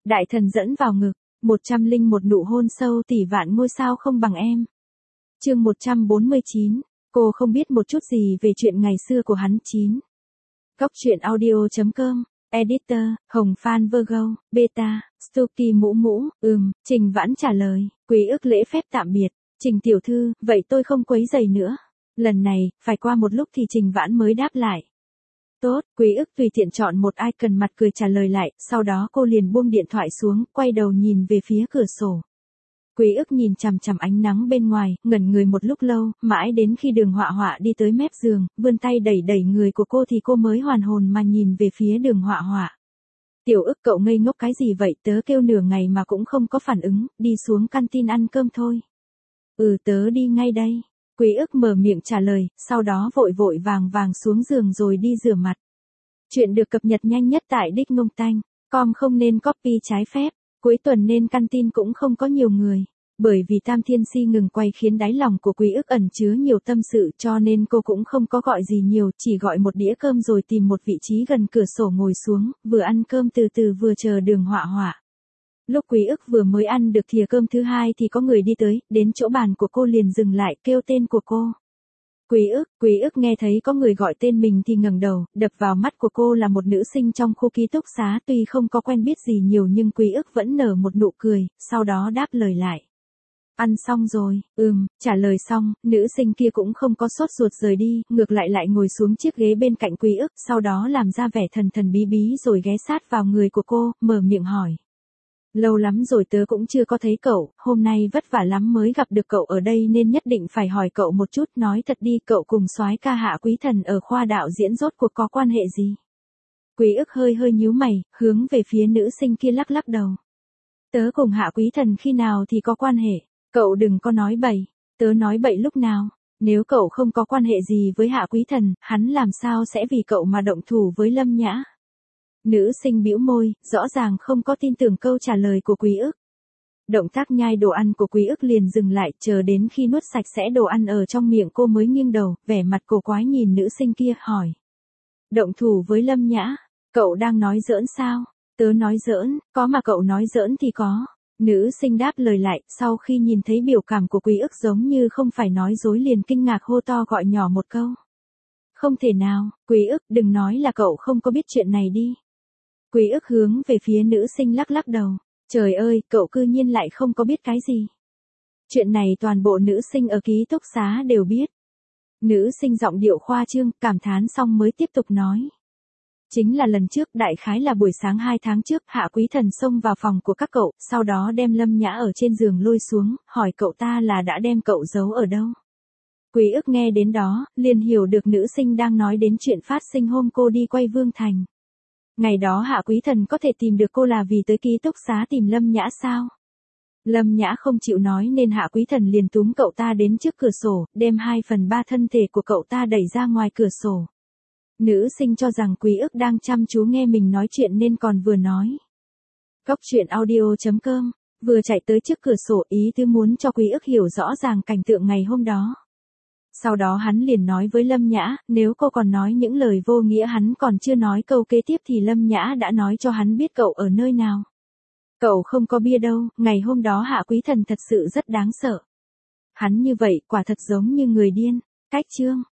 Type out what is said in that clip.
Đại thần dẫn vào ngực, 101 nụ hôn sâu tỷ vạn ngôi sao không bằng em. Chương 149, cô không biết một chút gì về chuyện ngày xưa của hắn. 9. Góc truyện audio.com, Editor, Hồng Phan Virgo, Beta, Stucky Mũ Mũ, Trình Vãn trả lời, quý ức lễ phép tạm biệt, Trình tiểu thư, vậy tôi không quấy rầy nữa. Lần này, phải qua một lúc thì Trình Vãn mới đáp lại. Tốt, quý ức tùy tiện chọn một icon mặt cười trả lời lại, sau đó cô liền buông điện thoại xuống, quay đầu nhìn về phía cửa sổ. Quý ức nhìn chằm chằm ánh nắng bên ngoài, ngẩn người một lúc lâu, mãi đến khi Đường Họa Họa đi tới mép giường, vươn tay đẩy đẩy người của cô thì cô mới hoàn hồn mà nhìn về phía Đường Họa Họa. Tiểu ức cậu ngây ngốc cái gì vậy, tớ kêu nửa ngày mà cũng không có phản ứng, đi xuống canteen ăn cơm thôi. Tớ đi ngay đây. Quý ức mở miệng trả lời, sau đó vội vội vàng vàng xuống giường rồi đi rửa mặt. Chuyện được cập nhật nhanh nhất tại dicknongtanh.com. Không nên copy trái phép. Cuối tuần nên canteen cũng không có nhiều người. Bởi vì Tam Thiên Si ngừng quay khiến đáy lòng của quý ức ẩn chứa nhiều tâm sự cho nên cô cũng không có gọi gì nhiều, chỉ gọi một đĩa cơm rồi tìm một vị trí gần cửa sổ ngồi xuống, vừa ăn cơm từ từ vừa chờ Đường Họa Họa. Lúc quý ức vừa mới ăn được thìa cơm thứ hai thì có người đi tới, đến chỗ bàn của cô liền dừng lại kêu tên của cô. Quý ức nghe thấy có người gọi tên mình thì ngẩng đầu, đập vào mắt của cô là một nữ sinh trong khu ký túc xá, tuy không có quen biết gì nhiều nhưng quý ức vẫn nở một nụ cười, sau đó đáp lời lại. Ăn xong rồi, trả lời xong, nữ sinh kia cũng không có sốt ruột rời đi, ngược lại lại ngồi xuống chiếc ghế bên cạnh quý ức, sau đó làm ra vẻ thần thần bí bí rồi ghé sát vào người của cô, mở miệng hỏi. Lâu lắm rồi tớ cũng chưa có thấy cậu, hôm nay vất vả lắm mới gặp được cậu ở đây nên nhất định phải hỏi cậu một chút, nói thật đi, cậu cùng soái ca Hạ Quý Thần ở khoa đạo diễn rốt cuộc có quan hệ gì? Quý ức hơi nhíu mày, hướng về phía nữ sinh kia lắc lắc đầu. Tớ cùng Hạ Quý Thần khi nào thì có quan hệ, cậu đừng có nói bậy, tớ nói bậy lúc nào, nếu cậu không có quan hệ gì với Hạ Quý Thần, hắn làm sao sẽ vì cậu mà động thủ với Lâm Nhã? Nữ sinh bĩu môi, rõ ràng không có tin tưởng câu trả lời của quý ức. Động tác nhai đồ ăn của quý ức liền dừng lại, chờ đến khi nuốt sạch sẽ đồ ăn ở trong miệng cô mới nghiêng đầu, vẻ mặt cổ quái nhìn nữ sinh kia, hỏi. Động thủ với Lâm Nhã, cậu đang nói giỡn sao? Tớ nói giỡn, có mà cậu nói giỡn thì có. Nữ sinh đáp lời lại, sau khi nhìn thấy biểu cảm của quý ức giống như không phải nói dối liền kinh ngạc hô to gọi nhỏ một câu. Không thể nào, quý ức, đừng nói là cậu không có biết chuyện này đi. Quý ức hướng về phía nữ sinh lắc lắc đầu. Trời ơi, cậu cư nhiên lại không có biết cái gì. Chuyện này toàn bộ nữ sinh ở ký túc xá đều biết. Nữ sinh giọng điệu khoa trương, cảm thán xong mới tiếp tục nói. Chính là lần trước, đại khái là buổi sáng 2 tháng trước, Hạ Quý Thần xông vào phòng của các cậu, sau đó đem Lâm Nhã ở trên giường lôi xuống, hỏi cậu ta là đã đem cậu giấu ở đâu. Quý ức nghe đến đó, liền hiểu được nữ sinh đang nói đến chuyện phát sinh hôm cô đi quay Vương Thành. Ngày đó Hạ Quý Thần có thể tìm được cô là vì tới ký túc xá tìm Lâm Nhã sao? Lâm Nhã không chịu nói nên Hạ Quý Thần liền túm cậu ta đến trước cửa sổ, đem 2/3 thân thể của cậu ta đẩy ra ngoài cửa sổ. Nữ sinh cho rằng quý ức đang chăm chú nghe mình nói chuyện nên còn vừa nói. Góc truyện audio.com, vừa chạy tới trước cửa sổ ý tứ muốn cho quý ức hiểu rõ ràng cảnh tượng ngày hôm đó. Sau đó hắn liền nói với Lâm Nhã, nếu cô còn nói những lời vô nghĩa hắn còn chưa nói câu kế tiếp thì Lâm Nhã đã nói cho hắn biết cậu ở nơi nào. Cậu không có bia đâu, ngày hôm đó Hạ Quý Thần thật sự rất đáng sợ. Hắn như vậy quả thật giống như người điên. Cách chương.